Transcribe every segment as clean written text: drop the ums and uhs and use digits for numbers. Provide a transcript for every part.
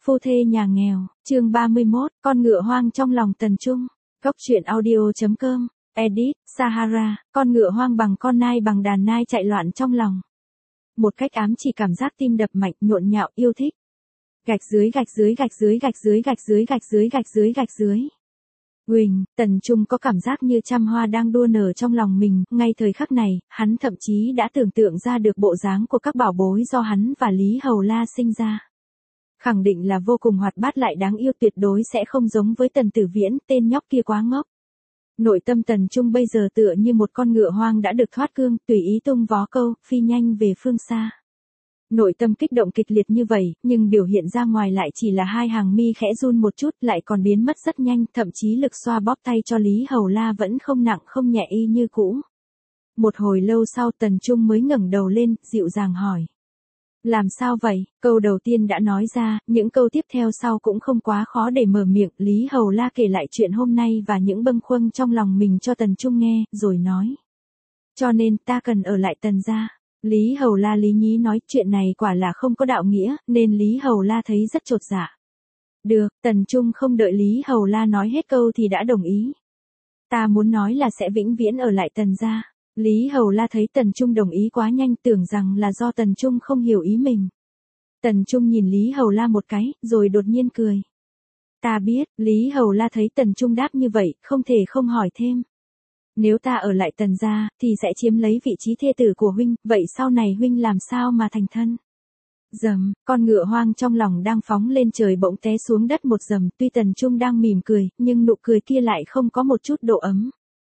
Phu thê nhà nghèo, chương 31, con ngựa hoang trong lòng Tần Trung. Góc truyện audio.com, edit, Sahara, con ngựa hoang bằng con nai bằng đàn nai chạy loạn trong lòng. Một cách ám chỉ cảm giác tim đập mạnh, nhộn nhạo, yêu thích. Gạch dưới gạch dưới gạch dưới gạch dưới gạch dưới gạch dưới gạch dưới gạch dưới. Huỳnh, Tần Trung có cảm giác như trăm hoa đang đua nở trong lòng mình, ngay thời khắc này, hắn thậm chí đã tưởng tượng ra được bộ dáng của các bảo bối do hắn và Lý Hầu La sinh ra. Khẳng định là vô cùng hoạt bát lại đáng yêu, tuyệt đối sẽ không giống với Tần Tử Viễn, tên nhóc kia quá ngốc. Nội tâm Tần Trung bây giờ tựa như một con ngựa hoang đã được thoát cương, tùy ý tung vó câu, phi nhanh về phương xa. Nội tâm kích động kịch liệt như vậy, nhưng biểu hiện ra ngoài lại chỉ là hai hàng mi khẽ run một chút, lại còn biến mất rất nhanh, thậm chí lực xoa bóp tay cho Lý Hầu La vẫn không nặng không nhẹ y như cũ. Một hồi lâu sau Tần Trung mới ngẩng đầu lên, dịu dàng hỏi. Làm sao vậy? Câu đầu tiên đã nói ra, những câu tiếp theo sau cũng không quá khó để mở miệng. Lý Hầu La kể lại chuyện hôm nay và những bâng khuâng trong lòng mình cho Tần Trung nghe, rồi nói. Cho nên ta cần ở lại Tần gia. Lý Hầu La lý nhí nói chuyện này quả là không có đạo nghĩa, nên Lý Hầu La thấy rất chột dạ. Được, Tần Trung không đợi Lý Hầu La nói hết câu thì đã đồng ý. Ta muốn nói là sẽ vĩnh viễn ở lại Tần gia. Lý Hầu La thấy Tần Trung đồng ý quá nhanh, tưởng rằng là do Tần Trung không hiểu ý mình. Tần Trung nhìn Lý Hầu La một cái, rồi đột nhiên cười. Ta biết, Lý Hầu La thấy Tần Trung đáp như vậy, không thể không hỏi thêm. Nếu ta ở lại Tần gia, thì sẽ chiếm lấy vị trí thê tử của huynh, vậy sau này huynh làm sao mà thành thân? Dầm, con ngựa hoang trong lòng đang phóng lên trời bỗng té xuống đất một dầm, tuy Tần Trung đang mỉm cười, nhưng nụ cười kia lại không có một chút độ ấm.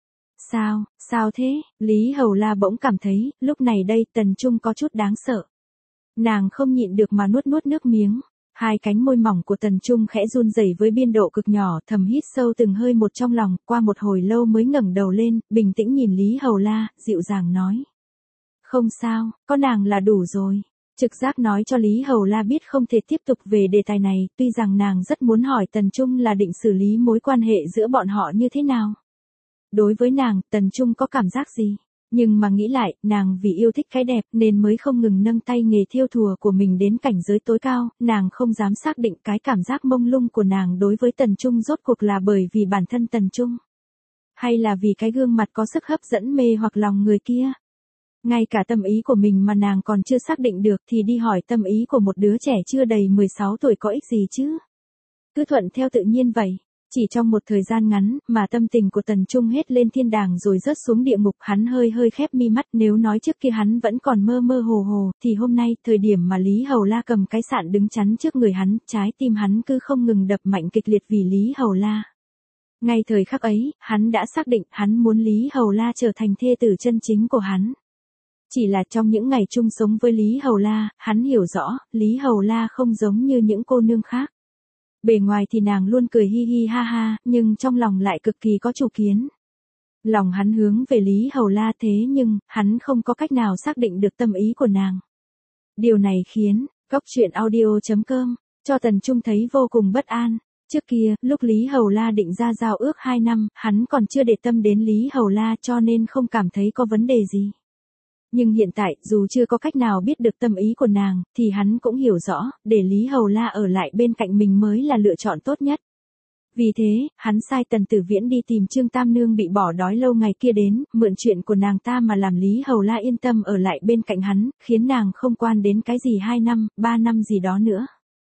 Sao thế? Lý Hầu La bỗng cảm thấy, lúc này đây Tần Trung có chút đáng sợ. Nàng không nhịn được mà nuốt nước miếng. Hai cánh môi mỏng của Tần Trung khẽ run rẩy với biên độ cực nhỏ, thầm hít sâu từng hơi một trong lòng, qua một hồi lâu mới ngẩng đầu lên, bình tĩnh nhìn Lý Hầu La, dịu dàng nói. Không sao, có nàng là đủ rồi. Trực giác nói cho Lý Hầu La biết không thể tiếp tục về đề tài này, tuy rằng nàng rất muốn hỏi Tần Trung là định xử lý mối quan hệ giữa bọn họ như thế nào. Đối với nàng, Tần Trung có cảm giác gì? Nhưng mà nghĩ lại, nàng vì yêu thích cái đẹp nên mới không ngừng nâng tay nghề thêu thùa của mình đến cảnh giới tối cao, nàng không dám xác định cái cảm giác mông lung của nàng đối với Tần Trung rốt cuộc là bởi vì bản thân Tần Trung. Hay là vì cái gương mặt có sức hấp dẫn mê hoặc lòng người kia. Ngay cả tâm ý của mình mà nàng còn chưa xác định được thì đi hỏi tâm ý của một đứa trẻ chưa đầy 16 tuổi có ích gì chứ? Cứ thuận theo tự nhiên vậy. Chỉ trong một thời gian ngắn mà tâm tình của Tần Trung hết lên thiên đàng rồi rớt xuống địa ngục, hắn hơi khép mi mắt, nếu nói trước kia hắn vẫn còn mơ hồ, thì hôm nay, thời điểm mà Lý Hầu La cầm cái sạn đứng chắn trước người hắn, trái tim hắn cứ không ngừng đập mạnh kịch liệt vì Lý Hầu La. Ngay thời khắc ấy, hắn đã xác định hắn muốn Lý Hầu La trở thành thê tử chân chính của hắn. Chỉ là trong những ngày chung sống với Lý Hầu La, hắn hiểu rõ, Lý Hầu La không giống như những cô nương khác. Bề ngoài thì nàng luôn cười hi hi ha ha, nhưng trong lòng lại cực kỳ có chủ kiến. Lòng hắn hướng về Lý Hầu La thế nhưng, hắn không có cách nào xác định được tâm ý của nàng. Điều này khiến, góc truyện audio.com, cho Tần Trung thấy vô cùng bất an. Trước kia, lúc Lý Hầu La định ra giao ước 2 năm, hắn còn chưa để tâm đến Lý Hầu La cho nên không cảm thấy có vấn đề gì. Nhưng hiện tại, dù chưa có cách nào biết được tâm ý của nàng, thì hắn cũng hiểu rõ, để Lý Hầu La ở lại bên cạnh mình mới là lựa chọn tốt nhất. Vì thế, hắn sai Tần Tử Viễn đi tìm Trương Tam Nương bị bỏ đói lâu ngày kia đến, mượn chuyện của nàng ta mà làm Lý Hầu La yên tâm ở lại bên cạnh hắn, khiến nàng không quan đến cái gì 2 năm, 3 năm gì đó nữa.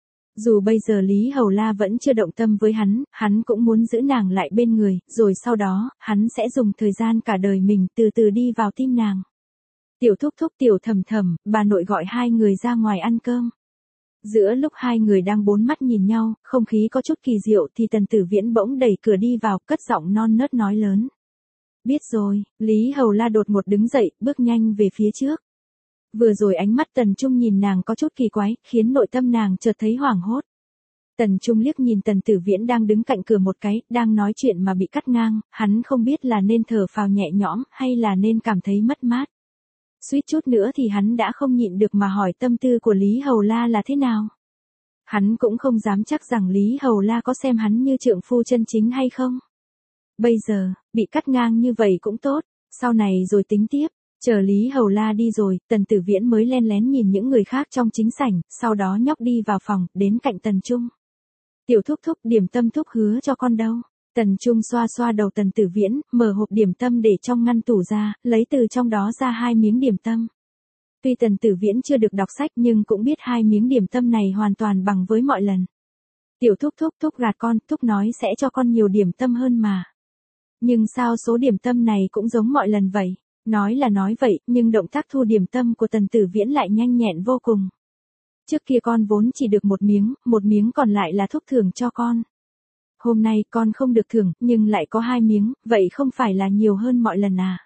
Dù bây giờ Lý Hầu La vẫn chưa động tâm với hắn cũng muốn giữ nàng lại bên người, rồi sau đó, hắn sẽ dùng thời gian cả đời mình từ từ đi vào tim nàng. Tiểu thúc thúc tiểu thầm thầm, bà nội gọi hai người ra ngoài ăn cơm. Giữa lúc hai người đang bốn mắt nhìn nhau, không khí có chút kỳ diệu thì Tần Tử Viễn bỗng đẩy cửa đi vào, cất giọng non nớt nói lớn. Biết rồi, Lý Hầu La đột ngột đứng dậy, bước nhanh về phía trước. Vừa rồi ánh mắt Tần Trung nhìn nàng có chút kỳ quái, khiến nội tâm nàng chợt thấy hoảng hốt. Tần Trung liếc nhìn Tần Tử Viễn đang đứng cạnh cửa một cái, đang nói chuyện mà bị cắt ngang, hắn không biết là nên thở phào nhẹ nhõm hay là nên cảm thấy mất mát. Suýt chút nữa thì hắn đã không nhịn được mà hỏi tâm tư của Lý Hầu La là thế nào. Hắn cũng không dám chắc rằng Lý Hầu La có xem hắn như trượng phu chân chính hay không. Bây giờ, bị cắt ngang như vậy cũng tốt, sau này rồi tính tiếp. Chờ Lý Hầu La đi rồi, Tần Tử Viễn mới len lén nhìn những người khác trong chính sảnh, sau đó nhóc đi vào phòng, đến cạnh Tần Trung. Tiểu thúc thúc, điểm tâm thúc hứa cho con đâu? Tần Trung xoa xoa đầu Tần Tử Viễn, mở hộp điểm tâm để trong ngăn tủ ra, lấy từ trong đó ra 2 miếng điểm tâm. Tuy Tần Tử Viễn chưa được đọc sách nhưng cũng biết 2 miếng điểm tâm này hoàn toàn bằng với mọi lần. Tiểu thúc thúc gạt con, thúc nói sẽ cho con nhiều điểm tâm hơn mà. Nhưng sao số điểm tâm này cũng giống mọi lần vậy? Nói là nói vậy, nhưng động tác thu điểm tâm của Tần Tử Viễn lại nhanh nhẹn vô cùng. Trước kia con vốn chỉ được một miếng còn lại là thúc thưởng cho con. Hôm nay con không được thưởng, nhưng lại có 2 miếng, vậy không phải là nhiều hơn mọi lần à?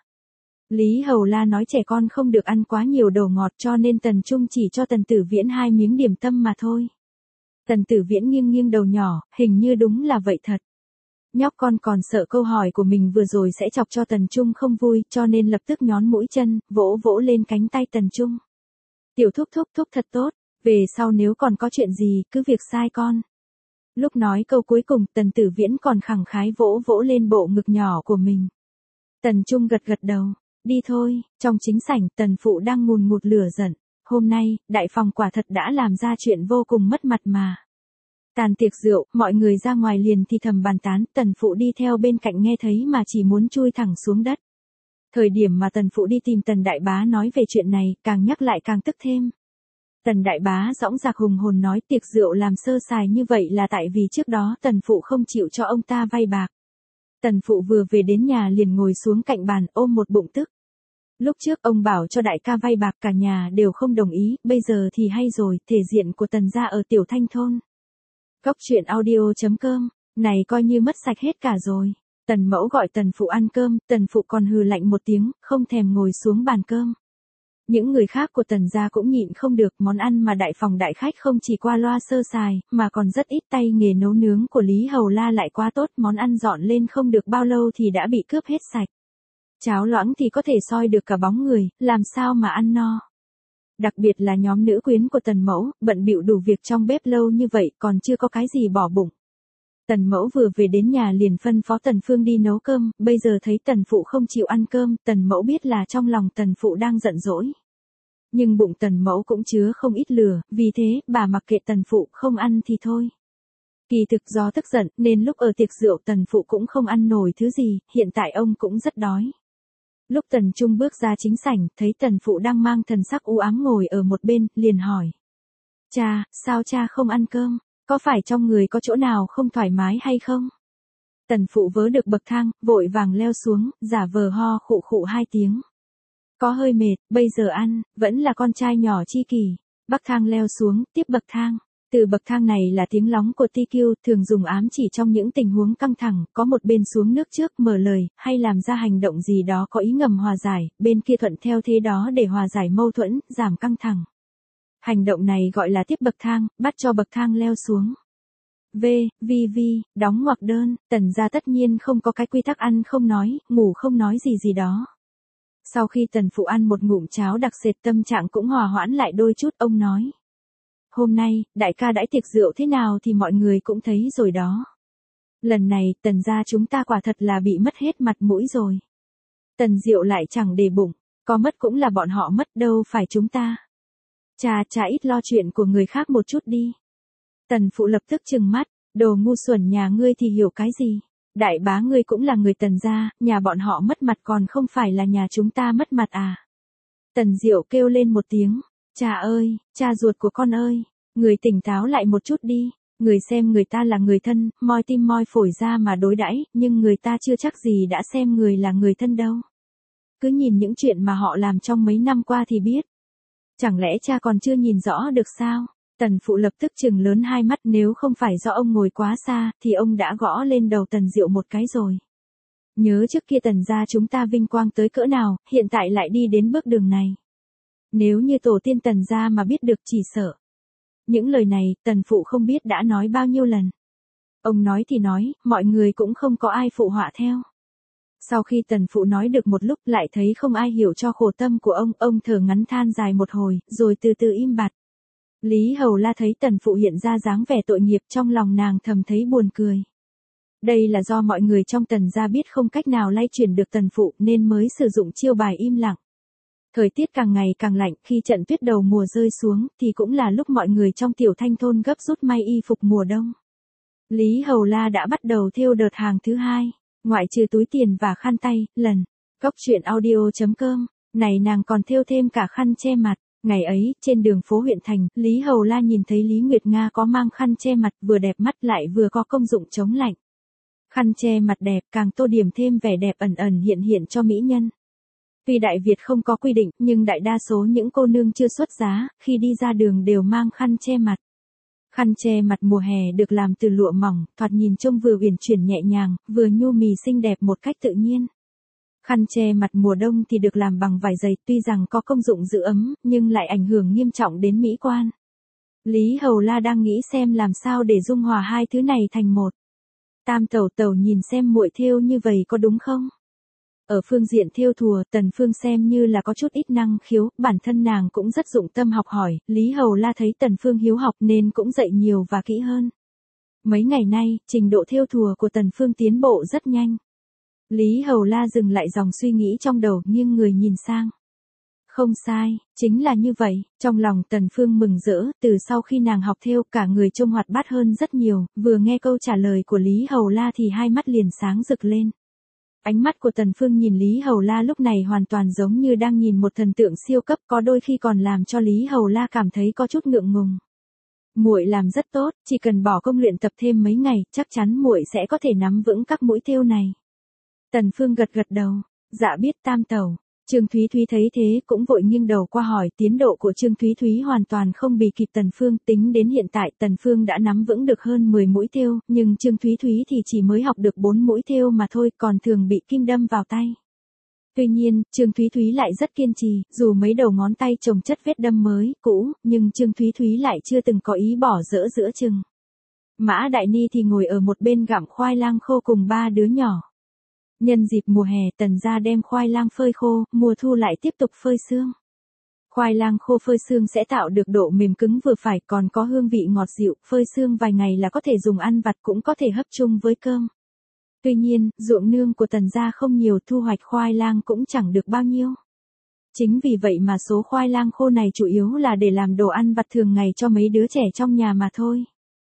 Lý Hầu La nói trẻ con không được ăn quá nhiều đồ ngọt cho nên Tần Trung chỉ cho Tần Tử Viễn 2 miếng điểm tâm mà thôi. Tần Tử Viễn nghiêng nghiêng đầu nhỏ, hình như đúng là vậy thật. Nhóc con còn sợ câu hỏi của mình vừa rồi sẽ chọc cho Tần Trung không vui, cho nên lập tức nhón mũi chân, vỗ vỗ lên cánh tay Tần Trung. Tiểu thúc thật tốt, về sau nếu còn có chuyện gì, cứ việc sai con. Lúc nói câu cuối cùng, Tần Tử Viễn còn khẳng khái vỗ vỗ lên bộ ngực nhỏ của mình. Tần Trung gật gật đầu, đi thôi. Trong chính sảnh, Tần Phụ đang ngùn ngụt lửa giận. Hôm nay, đại phòng quả thật đã làm ra chuyện vô cùng mất mặt mà. Tàn tiệc rượu, mọi người ra ngoài liền thì thầm bàn tán, Tần Phụ đi theo bên cạnh nghe thấy mà chỉ muốn chui thẳng xuống đất. Thời điểm mà Tần Phụ đi tìm Tần Đại Bá nói về chuyện này, càng nhắc lại càng tức thêm. Tần Đại Bá dõng dạc hùng hồn nói tiệc rượu làm sơ sài như vậy là tại vì trước đó Tần Phụ không chịu cho ông ta vay bạc. Tần Phụ vừa về đến nhà liền ngồi xuống cạnh bàn ôm một bụng tức. Lúc trước ông bảo cho đại ca vay bạc cả nhà đều không đồng ý, bây giờ thì hay rồi, thể diện của Tần gia ở Tiểu Thanh thôn. Góc truyện audio.com, này coi như mất sạch hết cả rồi. Tần Mẫu gọi Tần Phụ ăn cơm, Tần Phụ còn hừ lạnh một tiếng, không thèm ngồi xuống bàn cơm. Những người khác của Tần gia cũng nhịn không được, món ăn mà đại phòng đại khách không chỉ qua loa sơ sài, mà còn rất ít tay nghề nấu nướng của Lý Hầu La lại quá tốt, món ăn dọn lên không được bao lâu thì đã bị cướp hết sạch. Cháo loãng thì có thể soi được cả bóng người, làm sao mà ăn no. Đặc biệt là nhóm nữ quyến của Tần Mẫu, bận bịu đủ việc trong bếp lâu như vậy còn chưa có cái gì bỏ bụng. Tần Mẫu vừa về đến nhà liền phân phó Tần Phương đi nấu cơm, bây giờ thấy Tần Phụ không chịu ăn cơm, Tần Mẫu biết là trong lòng Tần Phụ đang giận dỗi. Nhưng bụng Tần Mẫu cũng chứa không ít lửa, vì thế, bà mặc kệ Tần Phụ không ăn thì thôi. Kỳ thực do tức giận, nên lúc ở tiệc rượu Tần Phụ cũng không ăn nổi thứ gì, hiện tại ông cũng rất đói. Lúc Tần Trung bước ra chính sảnh, thấy Tần Phụ đang mang thần sắc u ám ngồi ở một bên, liền hỏi. Cha, sao cha không ăn cơm? Có phải trong người có chỗ nào không thoải mái hay không? Tần Phụ vớ được bậc thang, vội vàng leo xuống, giả vờ ho khụ khụ 2 tiếng. Có hơi mệt, bây giờ ăn, vẫn là con trai nhỏ Chi Kỳ. Bắc thang leo xuống, tiếp bậc thang. Từ bậc thang này là tiếng lóng của TQ, thường dùng ám chỉ trong những tình huống căng thẳng, có một bên xuống nước trước mở lời, hay làm ra hành động gì đó có ý ngầm hòa giải, bên kia thuận theo thế đó để hòa giải mâu thuẫn, giảm căng thẳng. Hành động này gọi là tiếp bậc thang, bắt cho bậc thang leo xuống. Đóng ngoặc đơn, Tần gia tất nhiên không có cái quy tắc ăn không nói, ngủ không nói gì đó. Sau khi Tần Phụ ăn một ngụm cháo đặc sệt tâm trạng cũng hòa hoãn lại đôi chút, ông nói. Hôm nay, đại ca đãi tiệc rượu thế nào thì mọi người cũng thấy rồi đó. Lần này, Tần gia chúng ta quả thật là bị mất hết mặt mũi rồi. Tần Diệu lại chẳng để bụng, có mất cũng là bọn họ mất đâu phải chúng ta. Cha ít lo chuyện của người khác một chút đi. Tần Phụ lập tức trừng mắt, đồ ngu xuẩn nhà ngươi thì hiểu cái gì. Đại bá ngươi cũng là người Tần gia, nhà bọn họ mất mặt còn không phải là nhà chúng ta mất mặt à. Tần Diệu kêu lên một tiếng. Cha ơi, cha ruột của con ơi, người tỉnh táo lại một chút đi, người xem người ta là người thân, moi tim moi phổi ra mà đối đãi, nhưng người ta chưa chắc gì đã xem người là người thân đâu. Cứ nhìn những chuyện mà họ làm trong mấy năm qua thì biết. Chẳng lẽ cha còn chưa nhìn rõ được sao? Tần Phụ lập tức trừng lớn 2 mắt, nếu không phải do ông ngồi quá xa, thì ông đã gõ lên đầu Tần Diệu một cái rồi. Nhớ trước kia Tần gia chúng ta vinh quang tới cỡ nào, hiện tại lại đi đến bước đường này. Nếu như tổ tiên Tần gia mà biết được chỉ sợ. Những lời này, Tần Phụ không biết đã nói bao nhiêu lần. Ông nói thì nói, mọi người cũng không có ai phụ họa theo. Sau khi Tần Phụ nói được một lúc lại thấy không ai hiểu cho khổ tâm của ông thở ngắn than dài một hồi, rồi từ từ im bặt. Lý Hầu La thấy Tần Phụ hiện ra dáng vẻ tội nghiệp, trong lòng nàng thầm thấy buồn cười. Đây là do mọi người trong Tần gia biết không cách nào lay chuyển được Tần Phụ nên mới sử dụng chiêu bài im lặng. Thời tiết càng ngày càng lạnh, khi trận tuyết đầu mùa rơi xuống, thì cũng là lúc mọi người trong Tiểu Thanh thôn gấp rút may y phục mùa đông. Lý Hầu La đã bắt đầu thêu đợt hàng thứ 2, ngoại trừ túi tiền và khăn tay, lần. Cốc truyện audio.com, này nàng còn thêu thêm cả khăn che mặt. Ngày ấy, trên đường phố huyện thành, Lý Hầu La nhìn thấy Lý Nguyệt Nga có mang khăn che mặt, vừa đẹp mắt lại vừa có công dụng chống lạnh. Khăn che mặt đẹp, càng tô điểm thêm vẻ đẹp ẩn ẩn hiện hiện cho mỹ nhân. Tuy Đại Việt không có quy định, nhưng đại đa số những cô nương chưa xuất giá, khi đi ra đường đều mang khăn che mặt. Khăn che mặt mùa hè được làm từ lụa mỏng, thoạt nhìn trông vừa uyển chuyển nhẹ nhàng, vừa nhu mì xinh đẹp một cách tự nhiên. Khăn che mặt mùa đông thì được làm bằng vải dày, tuy rằng có công dụng giữ ấm, nhưng lại ảnh hưởng nghiêm trọng đến mỹ quan. Lý Hầu La đang nghĩ xem làm sao để dung hòa hai thứ này thành một. Tam tẩu tẩu nhìn xem muội thêu như vậy có đúng không? Ở phương diện thêu thùa, Tần Phương xem như là có chút ít năng khiếu, bản thân nàng cũng rất dụng tâm học hỏi, Lý Hầu La thấy Tần Phương hiếu học nên cũng dạy nhiều và kỹ hơn. Mấy ngày nay, trình độ thêu thùa của Tần Phương tiến bộ rất nhanh. Lý Hầu La dừng lại dòng suy nghĩ trong đầu, nghiêng người nhìn sang. Không sai, chính là như vậy, trong lòng Tần Phương mừng rỡ, từ sau khi nàng học thêu cả người trông hoạt bát hơn rất nhiều, vừa nghe câu trả lời của Lý Hầu La thì hai mắt liền sáng rực lên. Ánh mắt của Tần Phương nhìn Lý Hầu La lúc này hoàn toàn giống như đang nhìn một thần tượng siêu cấp, có đôi khi còn làm cho Lý Hầu La cảm thấy có chút ngượng ngùng. Muội làm rất tốt, chỉ cần bỏ công luyện tập thêm mấy ngày, chắc chắn muội sẽ có thể nắm vững các mũi thêu này. Tần Phương gật gật đầu, dạ biết tam tẩu. Trương Thúy Thúy thấy thế cũng vội nghiêng đầu qua hỏi, tiến độ của Trương Thúy Thúy hoàn toàn không bì kịp Tần Phương, tính đến hiện tại Tần Phương đã nắm vững được hơn 10 mũi thêu, nhưng Trương Thúy Thúy thì chỉ mới học được 4 mũi thêu mà thôi, còn thường bị kim đâm vào tay. Tuy nhiên, Trương Thúy Thúy lại rất kiên trì, dù mấy đầu ngón tay chồng chất vết đâm mới, cũ, nhưng Trương Thúy Thúy lại chưa từng có ý bỏ dỡ giữa chừng. Mã Đại Ni thì ngồi ở một bên gặm khoai lang khô cùng ba đứa nhỏ. Nhân dịp mùa hè, Tần gia đem khoai lang phơi khô, mùa thu lại tiếp tục phơi sương. Khoai lang khô phơi sương sẽ tạo được độ mềm cứng vừa phải, còn có hương vị ngọt dịu, phơi sương vài ngày là có thể dùng ăn vặt, cũng có thể hấp chung với cơm. Tuy nhiên, ruộng nương của Tần gia không nhiều, thu hoạch khoai lang cũng chẳng được bao nhiêu. Chính vì vậy mà số khoai lang khô này chủ yếu là để làm đồ ăn vặt thường ngày cho mấy đứa trẻ trong nhà mà thôi.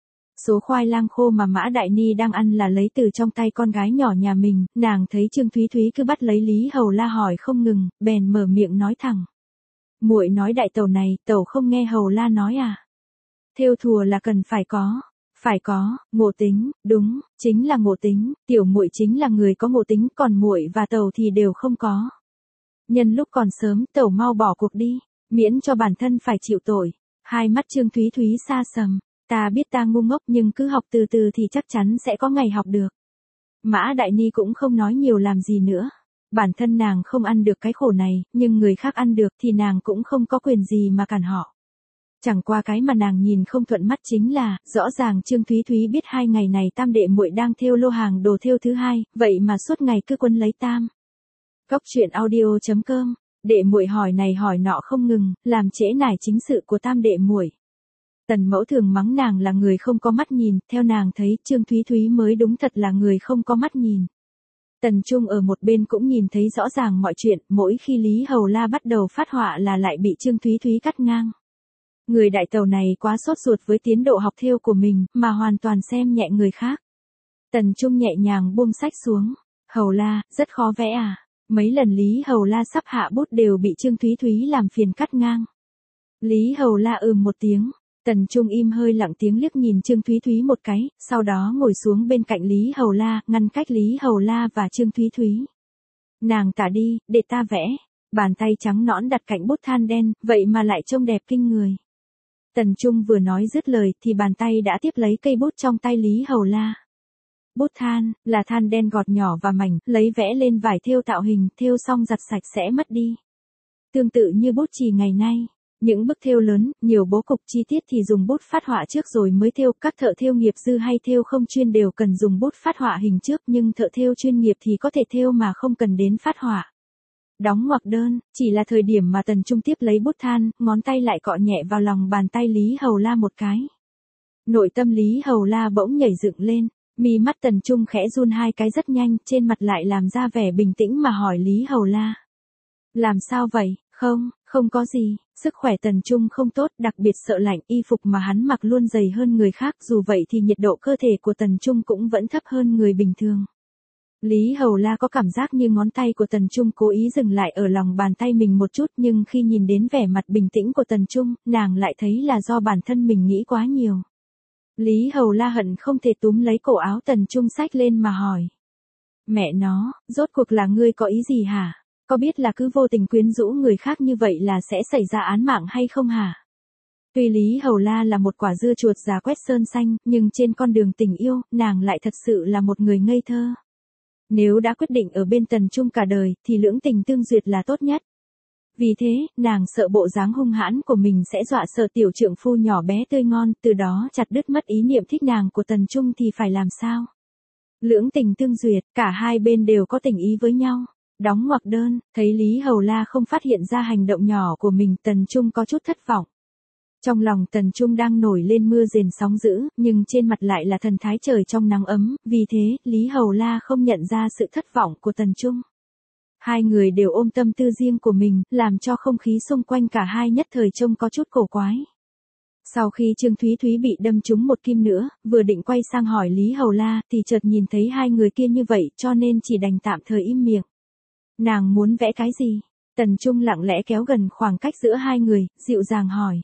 Số khoai lang khô mà Mã Đại Ni đang ăn là lấy từ trong tay con gái nhỏ nhà mình, nàng thấy Trương Thúy Thúy cứ bắt lấy Lý Hầu La hỏi không ngừng, bèn mở miệng nói thẳng. Muội nói đại tẩu này, tẩu không nghe Hầu La nói à? Thêu thùa là cần phải có, ngộ tính, đúng, chính là ngộ tính, tiểu muội chính là người có ngộ tính, còn muội và tẩu thì đều không có. Nhân lúc còn sớm, tẩu mau bỏ cuộc đi, miễn cho bản thân phải chịu tội. Hai mắt Trương Thúy Thúy xa sầm. Ta biết ta ngu ngốc nhưng cứ học từ từ thì chắc chắn sẽ có ngày học được. Mã Đại Ni cũng không nói nhiều làm gì nữa. Bản thân nàng không ăn được cái khổ này, nhưng người khác ăn được thì nàng cũng không có quyền gì mà cản họ. Chẳng qua cái mà nàng nhìn không thuận mắt chính là, rõ ràng Trương Thúy Thúy biết 2 ngày này tam đệ muội đang thêu lô hàng đồ thêu thứ 2, vậy mà suốt ngày cứ quấn lấy tam. Cốc truyện audio.com, đệ muội hỏi này hỏi nọ không ngừng, làm trễ nải chính sự của tam đệ muội. Tần mẫu thường mắng nàng là người không có mắt nhìn, theo nàng thấy Trương Thúy Thúy mới đúng thật là người không có mắt nhìn. Tần Trung ở một bên cũng nhìn thấy rõ ràng mọi chuyện, mỗi khi Lý Hầu La bắt đầu phát họa là lại bị Trương Thúy Thúy cắt ngang. Người đại tàu này quá sốt ruột với tiến độ học thêu của mình, mà hoàn toàn xem nhẹ người khác. Tần Trung nhẹ nhàng buông sách xuống. Hầu La, rất khó vẽ à? Mấy lần Lý Hầu La sắp hạ bút đều bị Trương Thúy Thúy làm phiền cắt ngang. Lý Hầu La một tiếng. Tần Trung im hơi lặng tiếng liếc nhìn Trương Thúy Thúy một cái, sau đó ngồi xuống bên cạnh Lý Hầu La, ngăn cách Lý Hầu La và Trương Thúy Thúy. Nàng tả đi, để ta vẽ. Bàn tay trắng nõn đặt cạnh bút than đen, vậy mà lại trông đẹp kinh người. Tần Trung vừa nói dứt lời thì bàn tay đã tiếp lấy cây bút trong tay Lý Hầu La. Bút than, là than đen gọt nhỏ và mảnh, lấy vẽ lên vải thêu tạo hình, thêu xong giặt sạch sẽ mất đi. Tương tự như bút chì ngày nay. Những bức thêu lớn, nhiều bố cục chi tiết thì dùng bút phát họa trước rồi mới thêu, các thợ thêu nghiệp dư hay thêu không chuyên đều cần dùng bút phát họa hình trước, nhưng thợ thêu chuyên nghiệp thì có thể thêu mà không cần đến phát họa. Đóng ngoặc đơn, chỉ là thời điểm mà Tần Trung tiếp lấy bút than, ngón tay lại cọ nhẹ vào lòng bàn tay Lý Hầu La một cái. Nội tâm Lý Hầu La bỗng nhảy dựng lên, mi mắt Tần Trung khẽ run 2 cái rất nhanh, trên mặt lại làm ra vẻ bình tĩnh mà hỏi Lý Hầu La. Làm sao vậy, Không có gì, sức khỏe Tần Trung không tốt, đặc biệt sợ lạnh, y phục mà hắn mặc luôn dày hơn người khác, dù vậy thì nhiệt độ cơ thể của Tần Trung cũng vẫn thấp hơn người bình thường. Lý Hầu La có cảm giác như ngón tay của Tần Trung cố ý dừng lại ở lòng bàn tay mình một chút, nhưng khi nhìn đến vẻ mặt bình tĩnh của Tần Trung, nàng lại thấy là do bản thân mình nghĩ quá nhiều. Lý Hầu La hận không thể túm lấy cổ áo Tần Trung xách lên mà hỏi. Mẹ nó, rốt cuộc là ngươi có ý gì hả? Có biết là cứ vô tình quyến rũ người khác như vậy là sẽ xảy ra án mạng hay không hả? Tuy Lý Hầu La là một quả dưa chuột già quét sơn xanh, nhưng trên con đường tình yêu, nàng lại thật sự là một người ngây thơ. Nếu đã quyết định ở bên Tần Trung cả đời, thì lưỡng tình tương duyệt là tốt nhất. Vì thế, nàng sợ bộ dáng hung hãn của mình sẽ dọa sợ tiểu trượng phu nhỏ bé tươi ngon, từ đó chặt đứt mất ý niệm thích nàng của Tần Trung thì phải làm sao? Lưỡng tình tương duyệt, cả hai bên đều có tình ý với nhau. Đóng ngoặc đơn, thấy Lý Hầu La không phát hiện ra hành động nhỏ của mình, Tần Trung có chút thất vọng. Trong lòng Tần Trung đang nổi lên mưa rền sóng dữ, nhưng trên mặt lại là thần thái trời trong nắng ấm, vì thế, Lý Hầu La không nhận ra sự thất vọng của Tần Trung. Hai người đều ôm tâm tư riêng của mình, làm cho không khí xung quanh cả hai nhất thời trông có chút cổ quái. Sau khi Trương Thúy Thúy bị đâm trúng một kim nữa, vừa định quay sang hỏi Lý Hầu La, thì chợt nhìn thấy hai người kia như vậy, cho nên chỉ đành tạm thời im miệng. Nàng muốn vẽ cái gì? Tần Trung lặng lẽ kéo gần khoảng cách giữa hai người, dịu dàng hỏi.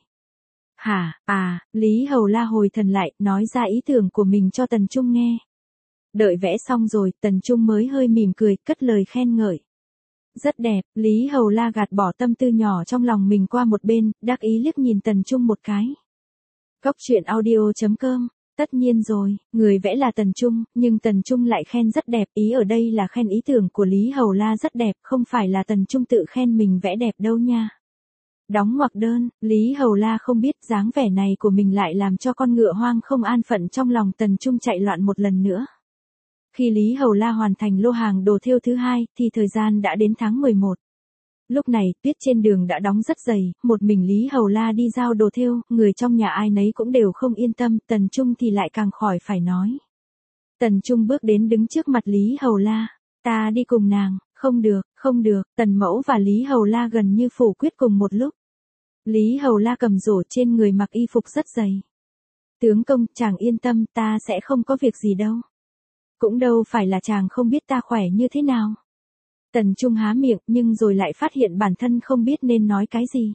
Hả, Lý Hầu La hồi thần lại, nói ra ý tưởng của mình cho Tần Trung nghe. Đợi vẽ xong rồi, Tần Trung mới hơi mỉm cười, cất lời khen ngợi. Rất đẹp, Lý Hầu La gạt bỏ tâm tư nhỏ trong lòng mình qua một bên, đắc ý liếc nhìn Tần Trung một cái. Cốc truyện audio.com. Tất nhiên rồi, người vẽ là Tần Trung, nhưng Tần Trung lại khen rất đẹp, ý ở đây là khen ý tưởng của Lý Hầu La rất đẹp, không phải là Tần Trung tự khen mình vẽ đẹp đâu nha. Đóng ngoặc đơn, Lý Hầu La không biết dáng vẻ này của mình lại làm cho con ngựa hoang không an phận trong lòng Tần Trung chạy loạn một lần nữa. Khi Lý Hầu La hoàn thành lô hàng đồ thêu thứ hai, thì thời gian đã đến tháng 11. Lúc này, tuyết trên đường đã đóng rất dày, một mình Lý Hầu La đi giao đồ thêu, người trong nhà ai nấy cũng đều không yên tâm, Tần Trung thì lại càng khỏi phải nói. Tần Trung bước đến đứng trước mặt Lý Hầu La. Ta đi cùng nàng, không được, Tần Mẫu và Lý Hầu La gần như phủ quyết cùng một lúc. Lý Hầu La cầm rổ trên người mặc y phục rất dày. Tướng công, chàng yên tâm, ta sẽ không có việc gì đâu. Cũng đâu phải là chàng không biết ta khỏe như thế nào. Tần Trung há miệng, nhưng rồi lại phát hiện bản thân không biết nên nói cái gì.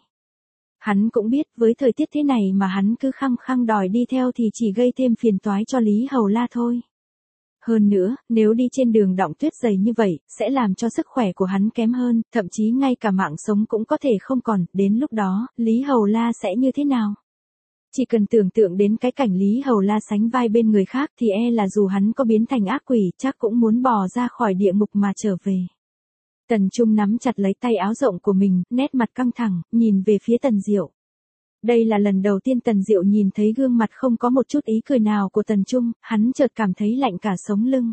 Hắn cũng biết, với thời tiết thế này mà hắn cứ khăng khăng đòi đi theo thì chỉ gây thêm phiền toái cho Lý Hầu La thôi. Hơn nữa, nếu đi trên đường đọng tuyết dày như vậy, sẽ làm cho sức khỏe của hắn kém hơn, thậm chí ngay cả mạng sống cũng có thể không còn, đến lúc đó, Lý Hầu La sẽ như thế nào? Chỉ cần tưởng tượng đến cái cảnh Lý Hầu La sánh vai bên người khác thì e là dù hắn có biến thành ác quỷ, chắc cũng muốn bò ra khỏi địa ngục mà trở về. Tần Trung nắm chặt lấy tay áo rộng của mình, nét mặt căng thẳng, nhìn về phía Tần Diệu. Đây là lần đầu tiên Tần Diệu nhìn thấy gương mặt không có một chút ý cười nào của Tần Trung, hắn chợt cảm thấy lạnh cả sống lưng.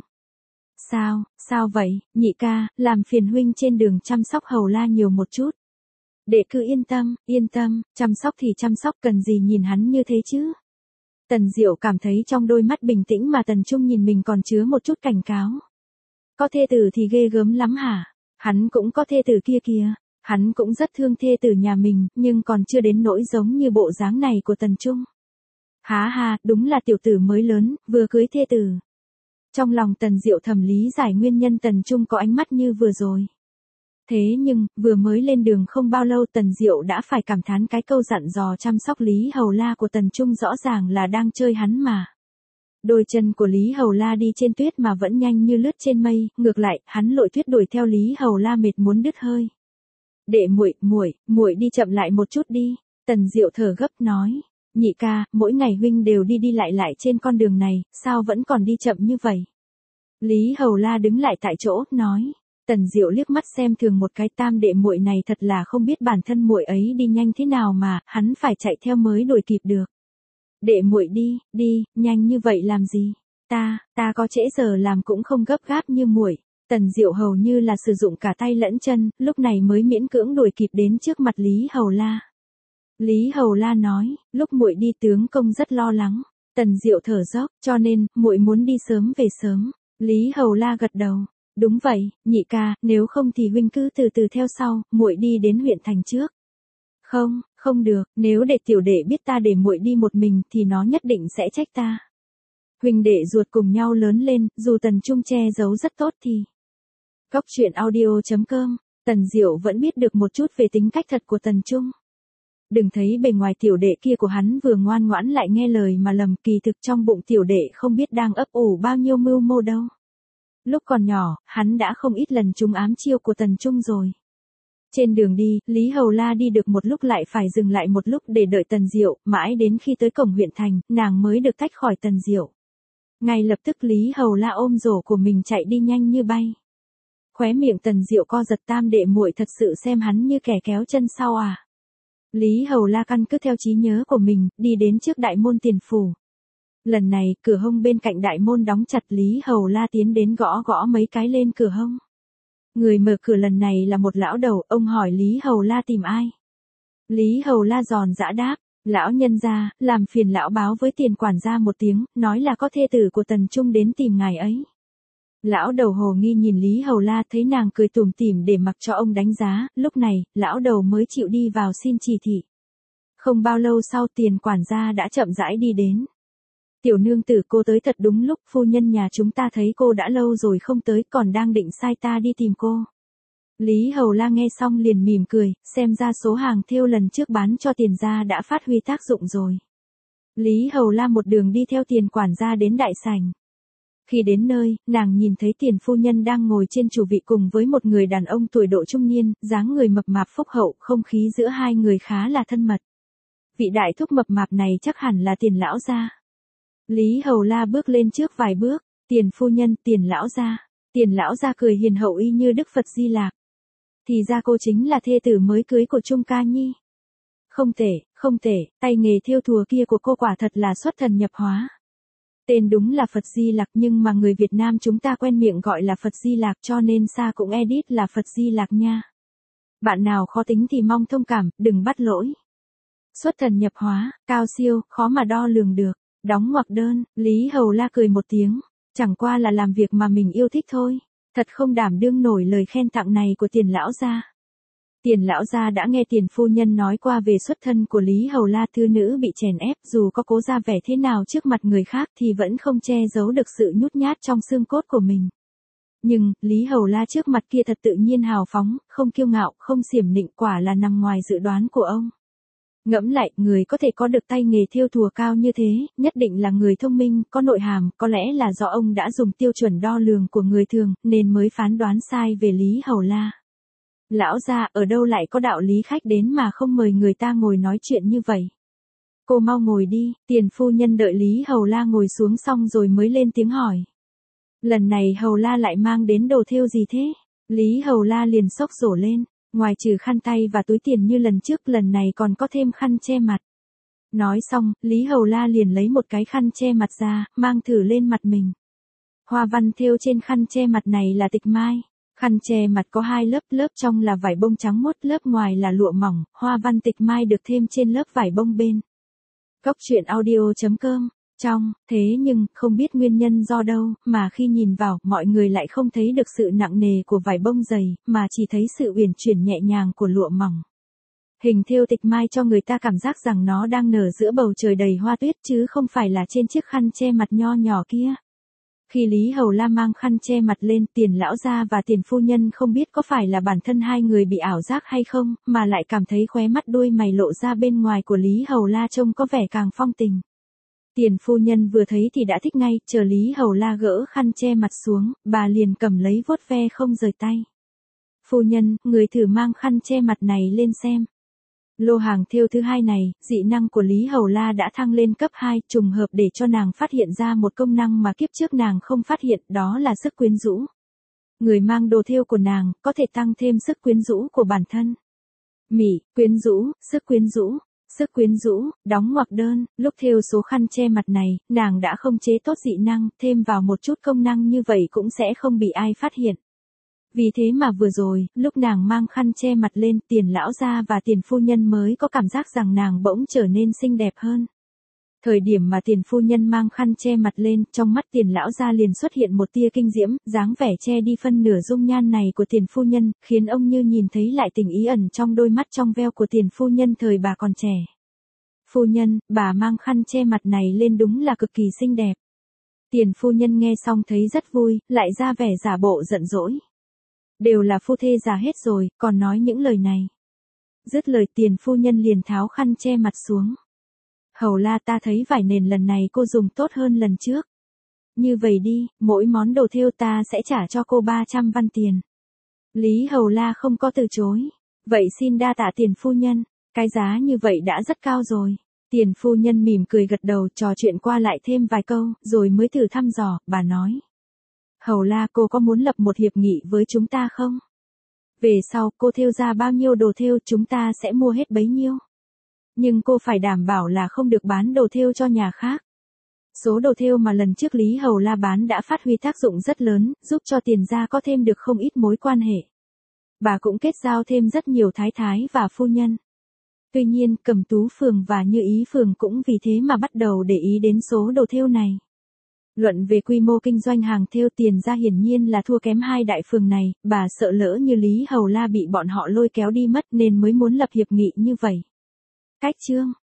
Sao vậy, nhị ca, làm phiền huynh trên đường chăm sóc Hầu La nhiều một chút. Đệ cứ yên tâm, chăm sóc thì chăm sóc, cần gì nhìn hắn như thế chứ. Tần Diệu cảm thấy trong đôi mắt bình tĩnh mà Tần Trung nhìn mình còn chứa một chút cảnh cáo. Có thê tử thì ghê gớm lắm hả? Hắn cũng có thê tử kia kìa. Hắn cũng rất thương thê tử nhà mình, nhưng còn chưa đến nỗi giống như bộ dáng này của Tần Trung. Há, đúng là tiểu tử mới lớn, vừa cưới thê tử. Trong lòng Tần Diệu thầm lý giải nguyên nhân Tần Trung có ánh mắt như vừa rồi. Thế nhưng, vừa mới lên đường không bao lâu Tần Diệu đã phải cảm thán cái câu dặn dò chăm sóc Lý Hầu La của Tần Trung rõ ràng là đang chơi hắn mà. Đôi chân của Lý Hầu La đi trên tuyết mà vẫn nhanh như lướt trên mây, ngược lại, hắn lội tuyết đuổi theo Lý Hầu La mệt muốn đứt hơi. Đệ muội đi chậm lại một chút đi, Tần Diệu thở gấp nói. Nhị ca, mỗi ngày huynh đều đi lại trên con đường này, sao vẫn còn đi chậm như vậy? Lý Hầu La đứng lại tại chỗ, nói. Tần Diệu liếc mắt xem thường một cái, tam đệ muội này thật là không biết bản thân muội ấy đi nhanh thế nào mà, hắn phải chạy theo mới đuổi kịp được. Đệ muội đi, nhanh như vậy làm gì? Ta có trễ giờ làm cũng không gấp gáp như muội. Tần Diệu hầu như là sử dụng cả tay lẫn chân, lúc này mới miễn cưỡng đuổi kịp đến trước mặt Lý Hầu La. Lý Hầu La nói, lúc muội đi tướng công rất lo lắng. Tần Diệu thở dốc, cho nên muội muốn đi sớm về sớm. Lý Hầu La gật đầu. Đúng vậy, nhị ca, nếu không thì huynh cứ từ từ theo sau, muội đi đến huyện thành trước. Không, không được, nếu để tiểu đệ biết ta để muội đi một mình thì nó nhất định sẽ trách ta. Huynh đệ ruột cùng nhau lớn lên, dù Tần Trung che giấu rất tốt thì. Cốc truyện audio.com, Tần Diệu vẫn biết được một chút về tính cách thật của Tần Trung. Đừng thấy bề ngoài tiểu đệ kia của hắn vừa ngoan ngoãn lại nghe lời mà lầm, kỳ thực trong bụng tiểu đệ không biết đang ấp ủ bao nhiêu mưu mô đâu. Lúc còn nhỏ, hắn đã không ít lần trúng ám chiêu của Tần Trung rồi. Trên đường đi, Lý Hầu La đi được một lúc lại phải dừng lại một lúc để đợi Tần Diệu, mãi đến khi tới cổng huyện thành, nàng mới được tách khỏi Tần Diệu. Ngay lập tức Lý Hầu La ôm rổ của mình chạy đi nhanh như bay. Khóe miệng Tần Diệu co giật, tam đệ muội thật sự xem hắn như kẻ kéo chân sau à. Lý Hầu La căn cứ theo trí nhớ của mình, đi đến trước đại môn tiền phủ. Lần này, cửa hông bên cạnh đại môn đóng chặt, Lý Hầu La tiến đến gõ gõ mấy cái lên cửa hông. Người mở cửa lần này là một lão đầu, ông hỏi Lý Hầu La tìm ai. Lý Hầu La giòn giã đáp, lão nhân gia, làm phiền lão báo với tiền quản gia một tiếng, nói là có thê tử của Tần Trung đến tìm ngài ấy. Lão đầu hồ nghi nhìn Lý Hầu La, thấy nàng cười tủm tỉm để mặc cho ông đánh giá, lúc này, lão đầu mới chịu đi vào xin chỉ thị. Không bao lâu sau, tiền quản gia đã chậm rãi đi đến. Tiểu nương tử, cô tới thật đúng lúc, phu nhân nhà chúng ta thấy cô đã lâu rồi không tới, còn đang định sai ta đi tìm cô. Lý Hầu La nghe xong liền mỉm cười, xem ra số hàng thêu lần trước bán cho tiền gia đã phát huy tác dụng rồi. Lý Hầu La một đường đi theo tiền quản gia đến đại sảnh. Khi đến nơi, nàng nhìn thấy tiền phu nhân đang ngồi trên chủ vị cùng với một người đàn ông tuổi độ trung niên, dáng người mập mạp phúc hậu, không khí giữa hai người khá là thân mật. Vị đại thúc mập mạp này chắc hẳn là tiền lão gia. Lý Hầu La bước lên trước vài bước, tiền phu nhân, tiền lão gia. Tiền lão gia cười hiền hậu y như Đức Phật Di Lạc. Thì ra cô chính là thê tử mới cưới của Trung ca nhi. Không tệ, không tệ, tay nghề thêu thùa kia của cô quả thật là xuất thần nhập hóa. Tên đúng là Phật Di Lặc, nhưng mà người Việt Nam chúng ta quen miệng gọi là Phật Di Lạc, cho nên Sa cũng edit là Phật Di Lạc nha. Bạn nào khó tính thì mong thông cảm, đừng bắt lỗi. Xuất thần nhập hóa, cao siêu, khó mà đo lường được. Đóng ngoặc đơn, Lý Hầu La cười một tiếng, chẳng qua là làm việc mà mình yêu thích thôi. Thật không đảm đương nổi lời khen tặng này của tiền lão gia. Tiền lão gia đã nghe tiền phu nhân nói qua về xuất thân của Lý Hầu La, thư nữ bị chèn ép, dù có cố ra vẻ thế nào trước mặt người khác thì vẫn không che giấu được sự nhút nhát trong xương cốt của mình. Nhưng, Lý Hầu La trước mặt kia thật tự nhiên hào phóng, không kiêu ngạo, không xiểm nịnh, quả là nằm ngoài dự đoán của ông. Ngẫm lại, người có thể có được tay nghề thêu thùa cao như thế, nhất định là người thông minh, có nội hàm, có lẽ là do ông đã dùng tiêu chuẩn đo lường của người thường, nên mới phán đoán sai về Lý Hầu La. Lão gia, ở đâu lại có đạo lý khách đến mà không mời người ta ngồi nói chuyện như vậy? Cô mau ngồi đi, tiền phu nhân đợi Lý Hầu La ngồi xuống xong rồi mới lên tiếng hỏi. Lần này Hầu La lại mang đến đồ thêu gì thế? Lý Hầu La liền xốc rổ lên. Ngoài trừ khăn tay và túi tiền như lần trước, lần này còn có thêm khăn che mặt. Nói xong, Lý Hầu La liền lấy một cái khăn che mặt ra, mang thử lên mặt mình. Hoa văn thêu trên khăn che mặt này là tịch mai. Khăn che mặt có hai lớp, lớp trong là vải bông trắng muốt, lớp ngoài là lụa mỏng, hoa văn tịch mai được thêm trên lớp vải bông bên. Cốc truyện audio.com. Thế nhưng, không biết nguyên nhân do đâu, mà khi nhìn vào, mọi người lại không thấy được sự nặng nề của vải bông dày, mà chỉ thấy sự uyển chuyển nhẹ nhàng của lụa mỏng. Hình thêu tịch mai cho người ta cảm giác rằng nó đang nở giữa bầu trời đầy hoa tuyết chứ không phải là trên chiếc khăn che mặt nho nhỏ kia. Khi Lý Hầu La mang khăn che mặt lên, tiền lão gia và tiền phu nhân không biết có phải là bản thân hai người bị ảo giác hay không, mà lại cảm thấy khóe mắt đuôi mày lộ ra bên ngoài của Lý Hầu La trông có vẻ càng phong tình. Tiền phu nhân vừa thấy thì đã thích ngay, chờ Lý Hầu La gỡ khăn che mặt xuống, bà liền cầm lấy vuốt ve không rời tay. Phu nhân, người thử mang khăn che mặt này lên xem. Lô hàng thêu thứ hai này, dị năng của Lý Hầu La đã thăng lên cấp 2, trùng hợp để cho nàng phát hiện ra một công năng mà kiếp trước nàng không phát hiện, đó là sức quyến rũ. Người mang đồ thêu của nàng, có thể tăng thêm sức quyến rũ của bản thân. Quyến rũ, sức quyến rũ. Sức quyến rũ, đóng ngoặc đơn, lúc thêu số khăn che mặt này, nàng đã không chế tốt dị năng, thêm vào một chút công năng như vậy cũng sẽ không bị ai phát hiện. Vì thế mà vừa rồi, lúc nàng mang khăn che mặt lên, tiền lão gia và tiền phu nhân mới có cảm giác rằng nàng bỗng trở nên xinh đẹp hơn. Thời điểm mà Tiền phu nhân mang khăn che mặt lên, trong mắt Tiền lão gia liền xuất hiện một tia kinh diễm, dáng vẻ che đi phân nửa dung nhan này của Tiền phu nhân, khiến ông như nhìn thấy lại tình ý ẩn trong đôi mắt trong veo của Tiền phu nhân thời bà còn trẻ. Phu nhân, bà mang khăn che mặt này lên đúng là cực kỳ xinh đẹp. Tiền phu nhân nghe xong thấy rất vui, lại ra vẻ giả bộ giận dỗi. Đều là phu thê già hết rồi, còn nói những lời này. Dứt lời Tiền phu nhân liền tháo khăn che mặt xuống. Hầu la, ta thấy vải nền lần này cô dùng tốt hơn lần trước. Như vậy đi, mỗi món đồ thêu ta sẽ trả cho cô 300 văn tiền. Lý hầu la không có từ chối. Vậy xin đa tạ Tiền phu nhân, cái giá như vậy đã rất cao rồi. Tiền phu nhân mỉm cười gật đầu, trò chuyện qua lại thêm vài câu, rồi mới thử thăm dò, bà nói. Hầu la, cô có muốn lập một hiệp nghị với chúng ta không? Về sau, cô thêu ra bao nhiêu đồ thêu chúng ta sẽ mua hết bấy nhiêu. Nhưng cô phải đảm bảo là không được bán đồ thêu cho nhà khác. Số đồ thêu mà lần trước Lý Hầu La bán đã phát huy tác dụng rất lớn, giúp cho Tiền gia có thêm được không ít mối quan hệ. Bà cũng kết giao thêm rất nhiều thái thái và phu nhân. Tuy nhiên, Cẩm Tú phường và Như Ý phường cũng vì thế mà bắt đầu để ý đến số đồ thêu này. Luận về quy mô kinh doanh hàng thêu, Tiền gia hiển nhiên là thua kém hai đại phường này, bà sợ lỡ như Lý Hầu La bị bọn họ lôi kéo đi mất nên mới muốn lập hiệp nghị như vậy. Cách chương